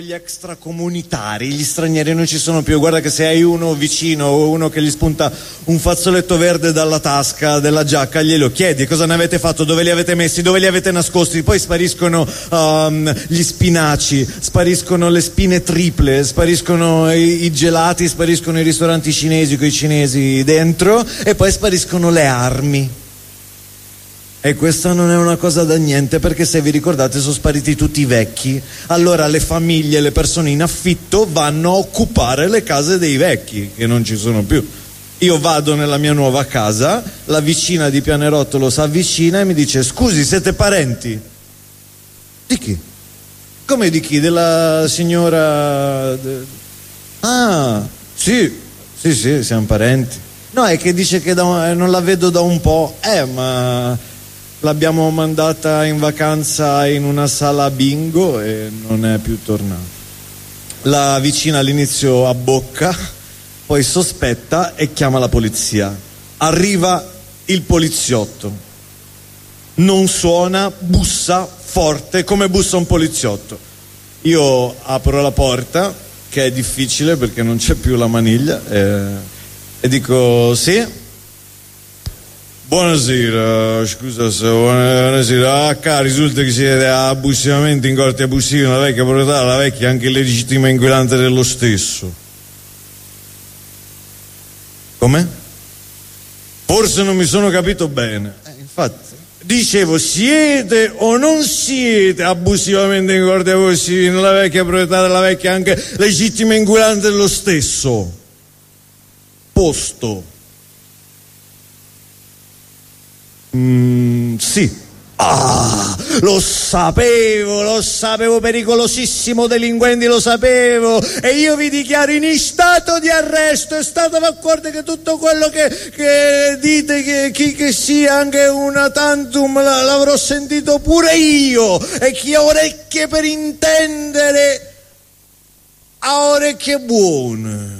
Gli extracomunitari, gli stranieri non ci sono più. Guarda che se hai uno vicino o uno che gli spunta un fazzoletto verde dalla tasca della giacca, glielo chiedi cosa ne avete fatto, dove li avete messi, dove li avete nascosti. Poi spariscono gli spinaci, spariscono le spine triple, spariscono i gelati, spariscono i ristoranti cinesi con i cinesi dentro, e poi spariscono le armi. E questa non è una cosa da niente, perché se vi ricordate sono spariti tutti i vecchi. Allora le famiglie, le persone in affitto vanno a occupare le case dei vecchi che non ci sono più. Io vado nella mia nuova casa, la vicina di Pianerottolo si avvicina e mi dice: scusi, siete parenti? Di chi? Come di chi? Della signora... Ah, sì, siamo parenti. No, è che dice che non la vedo da un po'. Ma... l'abbiamo mandata in vacanza in una sala bingo e non è più tornata. La vicina all'inizio abbocca, poi sospetta e chiama la polizia. Arriva il poliziotto. Non suona, bussa forte come bussa un poliziotto. Io apro la porta, che è difficile perché non c'è più la maniglia, e dico: sì? Buonasera, scusa, buonasera. Risulta che siete abusivamente in corte abusivi nella vecchia proprietà, la vecchia è anche legittima inquilante dello stesso. Come? Forse non mi sono capito bene. Infatti, dicevo, siete o non siete abusivamente in corte abusivi nella vecchia proprietà della vecchia anche legittima inquilante dello stesso posto? Sì. Lo sapevo, pericolosissimo delinquenti, lo sapevo, e io vi dichiaro in stato di arresto. È stato d'accordo che tutto quello che dite che sia anche una tantum l'avrò sentito pure io, e chi ha orecchie per intendere ha orecchie buone.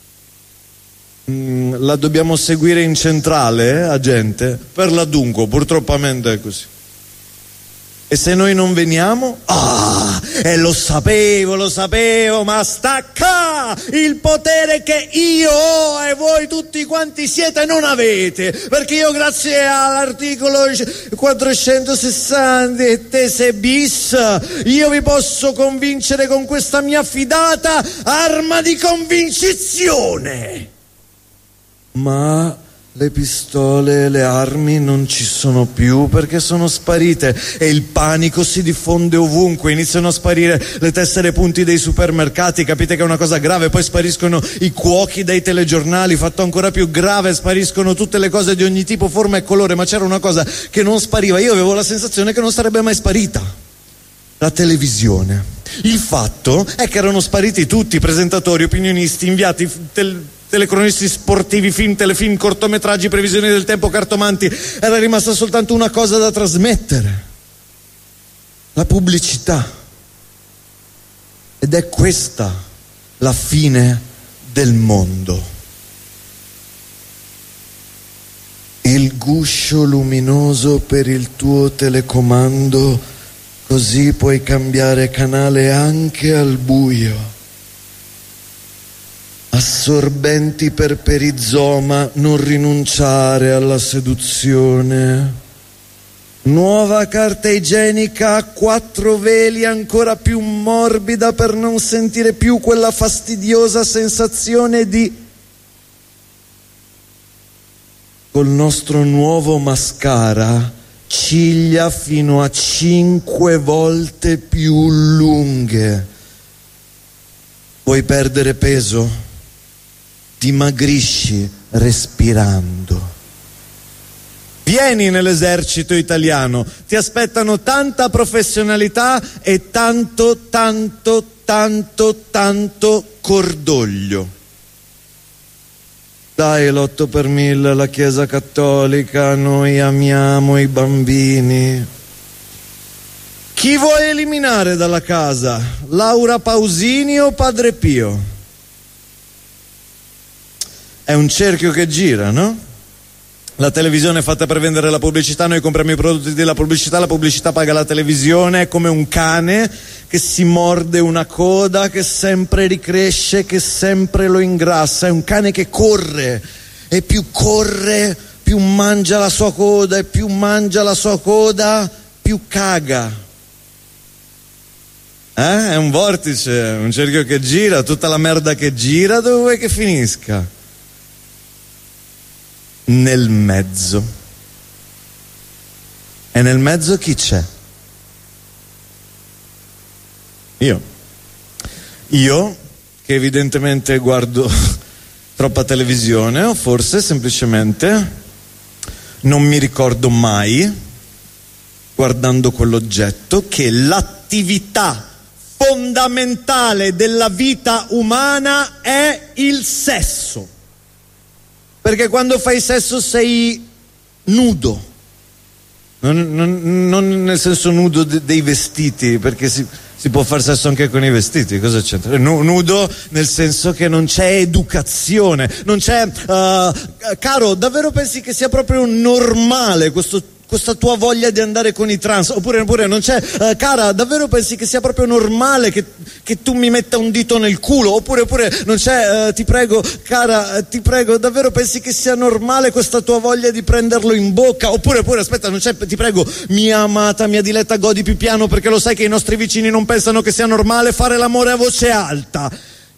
La dobbiamo seguire in centrale, agente? Per l'adunco, purtroppamente è così. E se noi non veniamo? Lo sapevo, ma stacca il potere che io ho e voi tutti quanti siete non avete, perché io, grazie all'articolo 460 e tese bis, io vi posso convincere con questa mia fidata arma di convincizione. Ma le pistole e le armi non ci sono più, perché sono sparite, e il panico si diffonde ovunque. Iniziano a sparire le tessere punti dei supermercati, capite che è una cosa grave. Poi spariscono i cuochi dai telegiornali, fatto ancora più grave, spariscono tutte le cose di ogni tipo, forma e colore. Ma c'era una cosa che non spariva, io avevo la sensazione che non sarebbe mai sparita: la televisione. Il fatto è che erano spariti tutti: presentatori, opinionisti, inviati, telecronisti sportivi, film, telefilm, cortometraggi, previsioni del tempo, cartomanti. Era rimasta soltanto una cosa da trasmettere: la pubblicità. Ed è questa la fine del mondo. Il guscio luminoso per il tuo telecomando, così puoi cambiare canale anche al buio. Assorbenti per perizoma, non rinunciare alla seduzione. Nuova carta igienica a 4 veli, ancora più morbida per non sentire più quella fastidiosa sensazione di... Col nostro nuovo mascara, ciglia fino a 5 volte più lunghe. Vuoi perdere peso? Dimagrisci respirando. Vieni nell'esercito italiano, ti aspettano tanta professionalità e tanto cordoglio. Dai l'8 per 1000, la Chiesa Cattolica, noi amiamo i bambini. Chi vuoi eliminare dalla casa? Laura Pausini o Padre Pio? È un cerchio che gira, no? La televisione è fatta per vendere la pubblicità, noi compriamo i prodotti della pubblicità, la pubblicità paga la televisione, è come un cane che si morde una coda, che sempre ricresce, che sempre lo ingrassa, è un cane che corre, e più corre, più mangia la sua coda, e più mangia la sua coda, più caga. È un vortice, un cerchio che gira, tutta la merda che gira, dove vuoi che finisca? Nel mezzo. E nel mezzo chi c'è? Io che evidentemente guardo troppa televisione, o forse semplicemente non mi ricordo mai, guardando quell'oggetto, che l'attività fondamentale della vita umana è il sesso. Perché quando fai sesso sei nudo, non nel senso nudo dei vestiti, perché si può fare sesso anche con i vestiti, cosa c'entra? Nudo nel senso che non c'è educazione, non c'è... caro, davvero pensi che sia proprio normale questa tua voglia di andare con i trans? Oppure non c'è, cara, davvero pensi che sia proprio normale che tu mi metta un dito nel culo? Oppure non c'è, ti prego, cara, ti prego, davvero pensi che sia normale questa tua voglia di prenderlo in bocca? Oppure aspetta, non c'è, ti prego, mia amata, mia diletta, godi più piano, perché lo sai che i nostri vicini non pensano che sia normale fare l'amore a voce alta.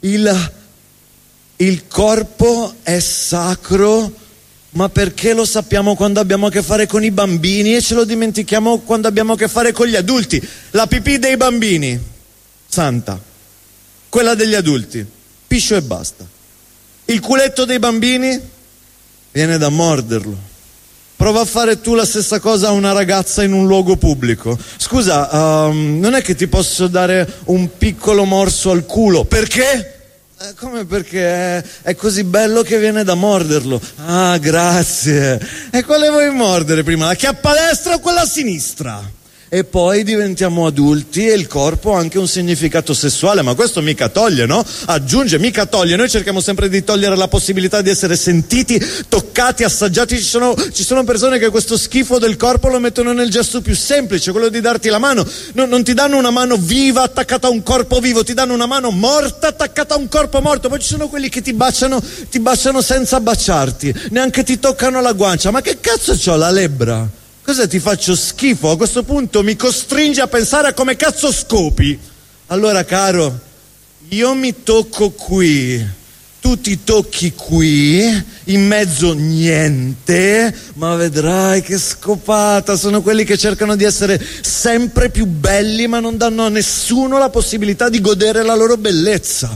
Il corpo è sacro, ma perché lo sappiamo quando abbiamo a che fare con i bambini e ce lo dimentichiamo quando abbiamo a che fare con gli adulti? La pipì dei bambini, santa. Quella degli adulti, piscio e basta. Il culetto dei bambini viene da morderlo. Prova a fare tu la stessa cosa a una ragazza in un luogo pubblico. Scusa, non è che ti posso dare un piccolo morso al culo? Perché? Come perché? È così bello che viene da morderlo. Ah, grazie. E quale vuoi mordere prima? La chiappa destra o quella sinistra? E poi diventiamo adulti e il corpo ha anche un significato sessuale, ma questo mica toglie, no? Aggiunge, mica toglie. Noi cerchiamo sempre di togliere la possibilità di essere sentiti, toccati, assaggiati. Ci sono persone che questo schifo del corpo lo mettono nel gesto più semplice, quello di darti la mano. Non ti danno una mano viva attaccata a un corpo vivo, ti danno una mano morta attaccata a un corpo morto. Poi ci sono quelli che ti baciano senza baciarti, neanche ti toccano la guancia. Ma che cazzo c'ho, la lebbra? Cosa ti faccio schifo? A questo punto mi costringe a pensare a come cazzo scopi. Allora, caro, io mi tocco qui, tu ti tocchi qui, in mezzo niente, ma vedrai che scopata. Sono quelli che cercano di essere sempre più belli, ma non danno a nessuno la possibilità di godere la loro bellezza.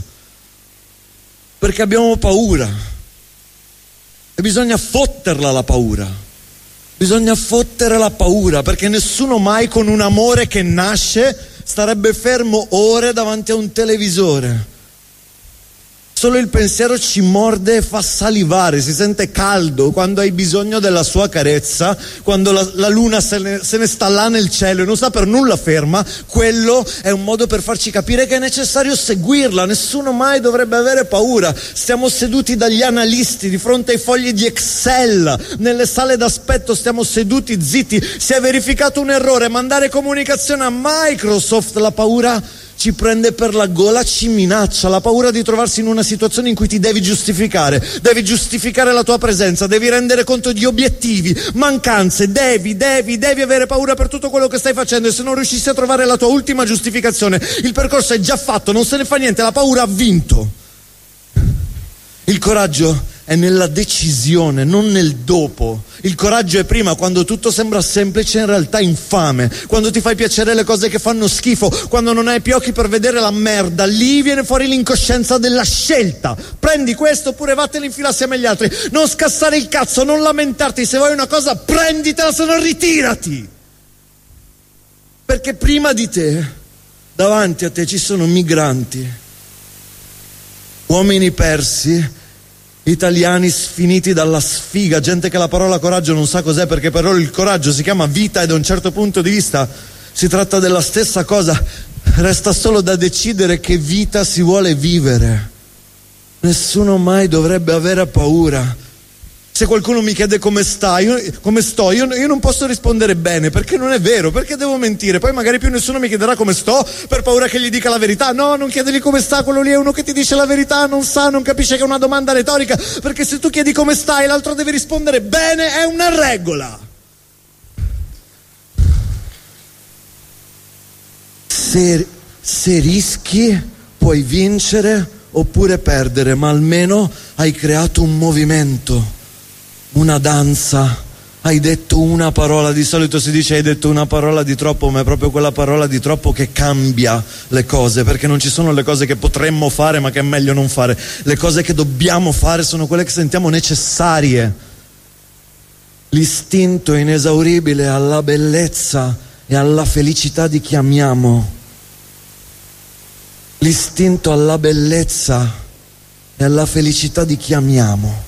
Perché abbiamo paura. E bisogna fotterla la paura. Bisogna fottere la paura, perché nessuno mai con un amore che nasce starebbe fermo ore davanti a un televisore. Solo il pensiero ci morde e fa salivare, si sente caldo quando hai bisogno della sua carezza, quando la luna se ne sta là nel cielo e non sta per nulla ferma. Quello è un modo per farci capire che è necessario seguirla. Nessuno mai dovrebbe avere paura. Stiamo seduti dagli analisti di fronte ai fogli di Excel, nelle sale d'aspetto stiamo seduti zitti. Si è verificato un errore, mandare comunicazione a Microsoft. La paura ci prende per la gola, ci minaccia, la paura di trovarsi in una situazione in cui ti devi giustificare la tua presenza, devi rendere conto di obiettivi, mancanze, devi avere paura per tutto quello che stai facendo, e se non riuscissi a trovare la tua ultima giustificazione, il percorso è già fatto, non se ne fa niente, la paura ha vinto. Il coraggio è nella decisione, non nel dopo. Il coraggio è prima, quando tutto sembra semplice, in realtà infame. Quando ti fai piacere le cose che fanno schifo, quando non hai più occhi per vedere la merda, lì viene fuori l'incoscienza della scelta. Prendi questo oppure vattene in fila assieme agli altri. Non scassare il cazzo, non lamentarti. Se vuoi una cosa, prenditela, se no ritirati. Perché prima di te, davanti a te, ci sono migranti, uomini persi, italiani sfiniti dalla sfiga, gente che la parola coraggio non sa cos'è, perché per loro il coraggio si chiama vita, e da un certo punto di vista si tratta della stessa cosa. Resta solo da decidere che vita si vuole vivere. Nessuno mai dovrebbe avere paura. Se qualcuno mi chiede come sto, io non posso rispondere bene, perché non è vero, perché devo mentire? Poi magari più nessuno mi chiederà come sto per paura che gli dica la verità. No, non chiedergli come sta, quello lì è uno che ti dice la verità, non sa, non capisce che è una domanda retorica, perché se tu chiedi come stai l'altro deve rispondere bene, è una regola. Se rischi puoi vincere oppure perdere, ma almeno hai creato un movimento, una danza, hai detto una parola. Di solito si dice hai detto una parola di troppo, ma è proprio quella parola di troppo che cambia le cose, perché non ci sono le cose che potremmo fare ma che è meglio non fare. Le cose che dobbiamo fare sono quelle che sentiamo necessarie. L'istinto inesauribile alla bellezza e alla felicità di chi amiamo. L'istinto alla bellezza e alla felicità di chi amiamo.